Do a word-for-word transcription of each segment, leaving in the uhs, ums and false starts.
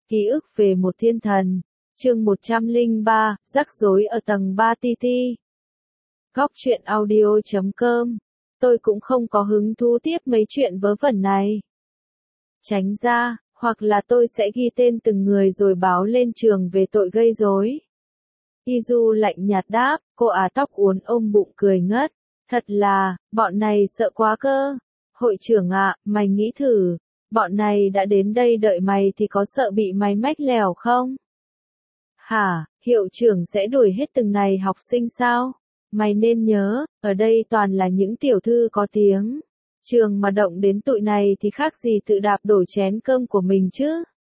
Ký ức về một thiên thần. Chương một trăm lẻ ba, rắc rối ở tầng ba tê tê. Góc truyện audio chấm com. Tôi cũng không có hứng thú tiếp mấy chuyện vớ vẩn này. Tránh ra, hoặc là tôi sẽ ghi tên từng người rồi báo lên trường về tội gây rối. Izu lạnh nhạt đáp, cô ả tóc uốn ôm bụng cười ngất. Thật là, bọn này sợ quá cơ. Hội trưởng ạ, mày nghĩ thử, bọn này đã đến đây đợi mày thì có sợ bị mày mách lèo không? Hả, hiệu trưởng sẽ đuổi hết từng này học sinh sao? Mày nên nhớ, ở đây toàn là những tiểu thư có tiếng. Trường mà động đến tụi này thì khác gì tự đạp đổ chén cơm của mình chứ?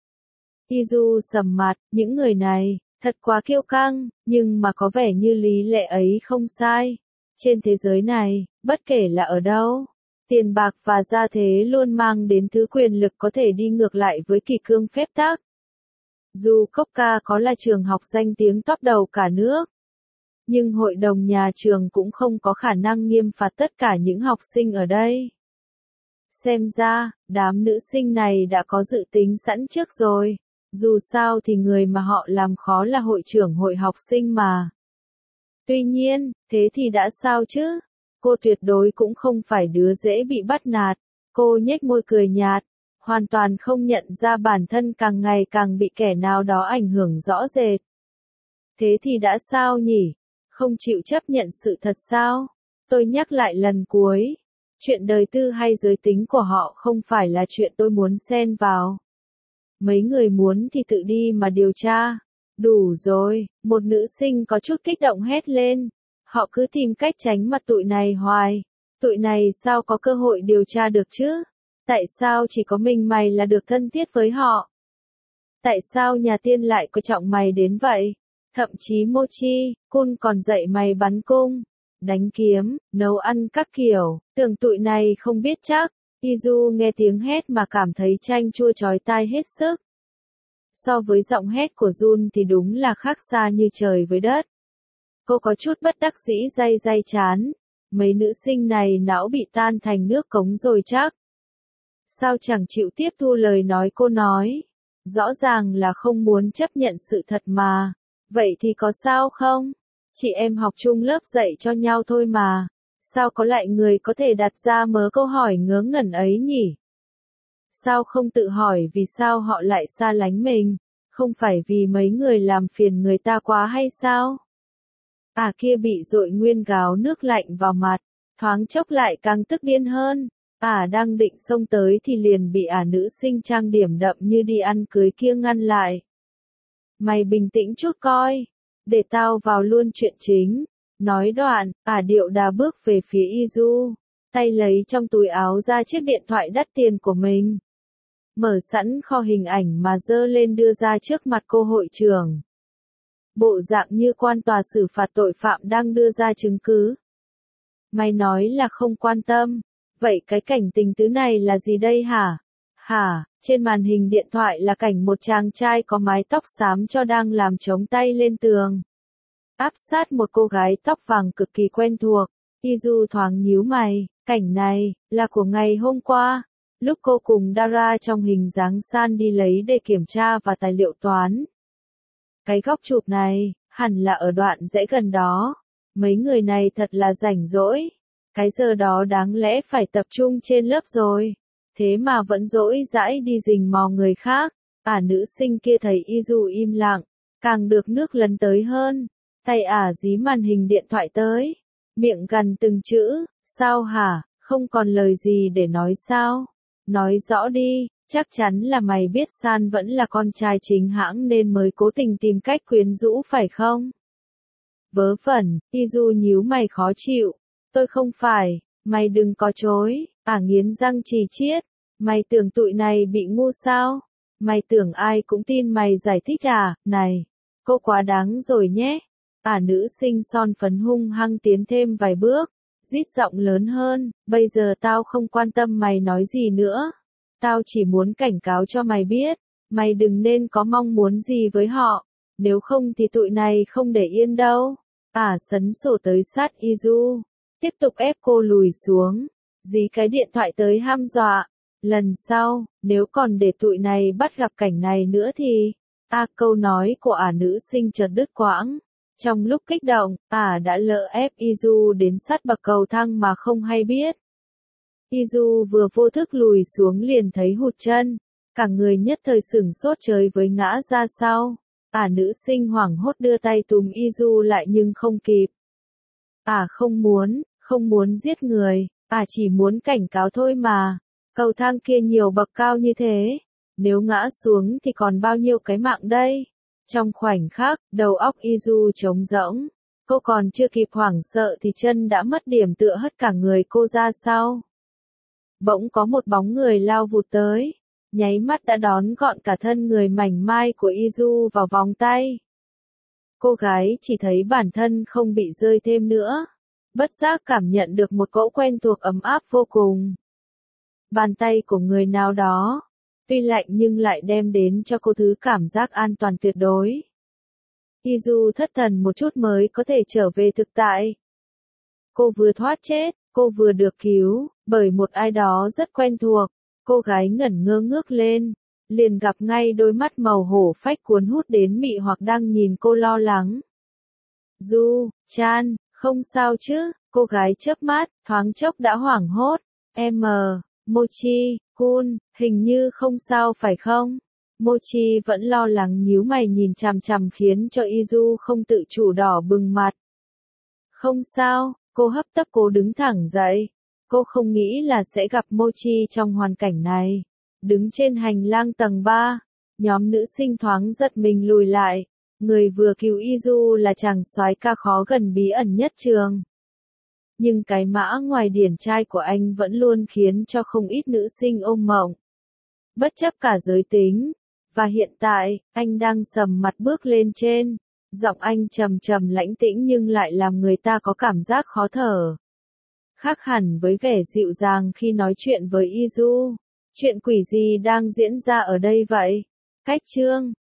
Izu sầm mặt, những người này, thật quá kiêu căng, nhưng mà có vẻ như lý lẽ ấy không sai. Trên thế giới này, bất kể là ở đâu, tiền bạc và gia thế luôn mang đến thứ quyền lực có thể đi ngược lại với kỷ cương phép tắc. Dù Cốc-ca có là trường học danh tiếng top đầu cả nước, nhưng hội đồng nhà trường cũng không có khả năng nghiêm phạt tất cả những học sinh ở đây. Xem ra, đám nữ sinh này đã có dự tính sẵn trước rồi, dù sao thì người mà họ làm khó là hội trưởng hội học sinh mà. Tuy nhiên, thế thì đã sao chứ? Cô tuyệt đối cũng không phải đứa dễ bị bắt nạt. Cô nhếch môi cười nhạt, hoàn toàn không nhận ra bản thân càng ngày càng bị kẻ nào đó ảnh hưởng rõ rệt. Thế thì đã sao nhỉ? Không chịu chấp nhận sự thật sao? Tôi nhắc lại lần cuối. Chuyện đời tư hay giới tính của họ không phải là chuyện tôi muốn xen vào. Mấy người muốn thì tự đi mà điều tra. Đủ rồi, một nữ sinh có chút kích động hét lên. Họ cứ tìm cách tránh mặt tụi này hoài. Tụi này sao có cơ hội điều tra được chứ? Tại sao chỉ có mình mày là được thân thiết với họ? Tại sao nhà tiên lại coi trọng mày đến vậy? Thậm chí Mochi, Kun còn dạy mày bắn cung, đánh kiếm, nấu ăn các kiểu. Tưởng tụi này không biết chắc. Izu nghe tiếng hét mà cảm thấy chanh chua chói tai hết sức. So với giọng hét của Jun thì đúng là khác xa như trời với đất. Cô có chút bất đắc dĩ day day chán. Mấy nữ sinh này não bị tan thành nước cống rồi chắc. Sao chẳng chịu tiếp thu lời nói cô nói? Rõ ràng là không muốn chấp nhận sự thật mà. Vậy thì có sao không? Chị em học chung lớp dạy cho nhau thôi mà. Sao có lại người có thể đặt ra mớ câu hỏi ngớ ngẩn ấy nhỉ? Sao không tự hỏi vì sao họ lại xa lánh mình? Không phải vì mấy người làm phiền người ta quá hay sao? À kia bị dội nguyên gáo nước lạnh vào mặt, thoáng chốc lại càng tức điên hơn. À đang định xông tới thì liền bị ả nữ sinh trang điểm đậm như đi ăn cưới kia ngăn lại. Mày bình tĩnh chút coi, để tao vào luôn chuyện chính. Nói đoạn, ả điệu đà bước về phía Izu, tay lấy trong túi áo ra chiếc điện thoại đắt tiền của mình. Mở sẵn kho hình ảnh mà dơ lên đưa ra trước mặt cô hội trưởng. Bộ dạng như quan tòa xử phạt tội phạm đang đưa ra chứng cứ. Mày nói là không quan tâm, vậy cái cảnh tình tứ này là gì đây hả? Hả, trên màn hình điện thoại là cảnh một chàng trai có mái tóc xám cho đang làm chống tay lên tường. Áp sát một cô gái tóc vàng cực kỳ quen thuộc. Izu thoáng nhíu mày, cảnh này, là của ngày hôm qua. Lúc cô cùng Dara trong hình dáng san đi lấy để kiểm tra và tài liệu toán. Cái góc chụp này, hẳn là ở đoạn rẽ gần đó. Mấy người này thật là rảnh rỗi. Cái giờ đó đáng lẽ phải tập trung trên lớp rồi. Thế mà vẫn rỗi rãi đi rình mò người khác. Ả nữ sinh kia thấy Izu im lặng, càng được nước lấn tới hơn. Tay ả dí màn hình điện thoại tới. Miệng gằn từng chữ, sao hả, không còn lời gì để nói sao? Nói rõ đi, chắc chắn là mày biết San vẫn là con trai chính hãng nên mới cố tình tìm cách quyến rũ phải không? Vớ vẩn, Izu nhíu mày khó chịu. Tôi không phải, mày đừng có chối. Ả nghiến răng chì chiết. Mày tưởng tụi này bị ngu sao? Mày tưởng ai cũng tin mày giải thích à? Này, cô quá đáng rồi nhé. Ả nữ sinh son phấn hung hăng tiến thêm vài bước, rít giọng lớn hơn, bây giờ tao không quan tâm mày nói gì nữa. Tao chỉ muốn cảnh cáo cho mày biết, mày đừng nên có mong muốn gì với họ, nếu không thì tụi này không để yên đâu. Ả sấn sổ tới sát Izu, tiếp tục ép cô lùi xuống, dí cái điện thoại tới hăm dọa. Lần sau, nếu còn để tụi này bắt gặp cảnh này nữa thì... A câu nói của ả nữ sinh chợt đứt quãng. Trong lúc kích động, ả đã lỡ ép Izu đến sát bậc cầu thang mà không hay biết. Izu vừa vô thức lùi xuống liền thấy hụt chân. Cả người nhất thời sửng sốt chơi với ngã ra sau. Ả nữ sinh hoảng hốt đưa tay túm Izu lại nhưng không kịp. Ả không muốn, không muốn giết người, ả chỉ muốn cảnh cáo thôi mà. Cầu thang kia nhiều bậc cao như thế. Nếu ngã xuống thì còn bao nhiêu cái mạng đây? Trong khoảnh khắc, đầu óc Izu trống rỗng. Cô còn chưa kịp hoảng sợ thì chân đã mất điểm tựa hất cả người cô ra sau. Bỗng có một bóng người lao vụt tới. Nháy mắt đã đón gọn cả thân người mảnh mai của Izu vào vòng tay. Cô gái chỉ thấy bản thân không bị rơi thêm nữa. Bất giác cảm nhận được một cỗ quen thuộc ấm áp vô cùng. Bàn tay của người nào đó. Tuy lạnh nhưng lại đem đến cho cô thứ cảm giác an toàn tuyệt đối. Izu thất thần một chút mới có thể trở về thực tại. Cô vừa thoát chết, cô vừa được cứu, bởi một ai đó rất quen thuộc. Cô gái ngẩn ngơ ngước lên, liền gặp ngay đôi mắt màu hổ phách cuốn hút đến mị hoặc đang nhìn cô lo lắng. Du, Chan, không sao chứ, cô gái chớp mắt, thoáng chốc đã hoảng hốt. M, Mochi, Kun, hình như không sao phải không? Mochi vẫn lo lắng nhíu mày nhìn chằm chằm khiến cho Izu không tự chủ đỏ bừng mặt. Không sao, cô hấp tấp cố đứng thẳng dậy. Cô không nghĩ là sẽ gặp Mochi trong hoàn cảnh này. Đứng trên hành lang tầng ba, nhóm nữ sinh thoáng giật mình lùi lại. Người vừa cứu Izu là chàng soái ca khó gần bí ẩn nhất trường. Nhưng cái mã ngoài điển trai của anh vẫn luôn khiến cho không ít nữ sinh ôm mộng. Bất chấp cả giới tính. Và hiện tại, anh đang sầm mặt bước lên trên. Giọng anh trầm trầm lãnh tĩnh nhưng lại làm người ta có cảm giác khó thở. Khác hẳn với vẻ dịu dàng khi nói chuyện với Izu. Chuyện quỷ gì đang diễn ra ở đây vậy? Cách chương